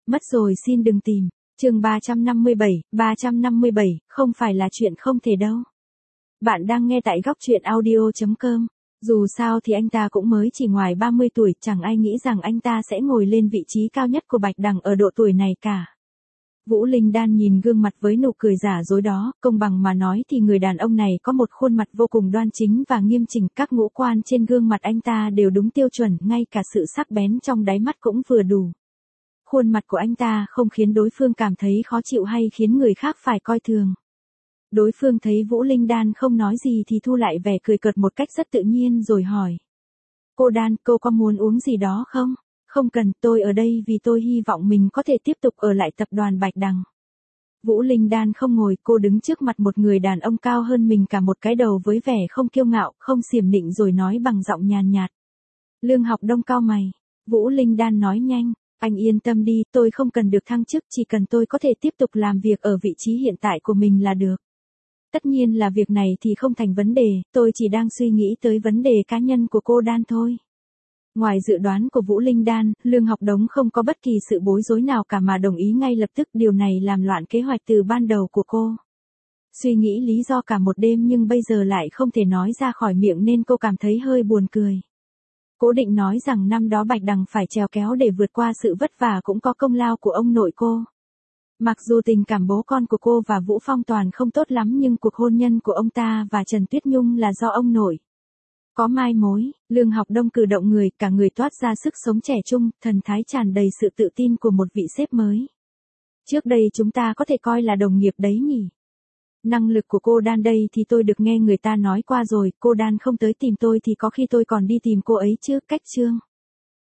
Mất rồi xin đừng tìm. Chương 357, không phải là chuyện không thể đâu. Bạn đang nghe tại góc truyện audio.com. Dù sao thì anh ta cũng mới chỉ ngoài 30 tuổi, chẳng ai nghĩ rằng anh ta sẽ ngồi lên vị trí cao nhất của Bạch Đằng ở độ tuổi này cả. Vũ Linh Đan nhìn gương mặt với nụ cười giả dối đó, công bằng mà nói thì người đàn ông này có một khuôn mặt vô cùng đoan chính và nghiêm chỉnh, các ngũ quan trên gương mặt anh ta đều đúng tiêu chuẩn, ngay cả sự sắc bén trong đáy mắt cũng vừa đủ. Khuôn mặt của anh ta không khiến đối phương cảm thấy khó chịu hay khiến người khác phải coi thường. Đối phương thấy Vũ Linh Đan không nói gì thì thu lại vẻ cười cợt một cách rất tự nhiên rồi hỏi. Cô Đan, cô có muốn uống gì đó không? Không cần, tôi ở đây vì tôi hy vọng mình có thể tiếp tục ở lại tập đoàn Bạch Đằng. Vũ Linh Đan không ngồi, cô đứng trước mặt một người đàn ông cao hơn mình cả một cái đầu với vẻ không kiêu ngạo, không xiểm nịnh rồi nói bằng giọng nhàn nhạt. Lương Học Đông cau mày. Vũ Linh Đan nói nhanh. Anh yên tâm đi, tôi không cần được thăng chức, chỉ cần tôi có thể tiếp tục làm việc ở vị trí hiện tại của mình là được. Tất nhiên là việc này thì không thành vấn đề, tôi chỉ đang suy nghĩ tới vấn đề cá nhân của cô Đan thôi. Ngoài dự đoán của Vũ Linh Đan, Lương Học Đống không có bất kỳ sự bối rối nào cả mà đồng ý ngay lập tức, điều này làm loạn kế hoạch từ ban đầu của cô. Suy nghĩ lý do cả một đêm nhưng bây giờ lại không thể nói ra khỏi miệng nên cô cảm thấy hơi buồn cười. Cô định nói rằng năm đó Bạch Đằng phải trèo kéo để vượt qua sự vất vả cũng có công lao của ông nội cô. Mặc dù tình cảm bố con của cô và Vũ Phong Toàn không tốt lắm nhưng cuộc hôn nhân của ông ta và Trần Tuyết Nhung là do ông nội. Có mai mối, Lương Học Đông cử động người, cả người toát ra sức sống trẻ trung, thần thái tràn đầy sự tự tin của một vị sếp mới. Trước đây chúng ta có thể coi là đồng nghiệp đấy nhỉ? Năng lực của cô Đan đây thì tôi được nghe người ta nói qua rồi, cô Đan không tới tìm tôi thì có khi tôi còn đi tìm cô ấy chứ, cách Trương.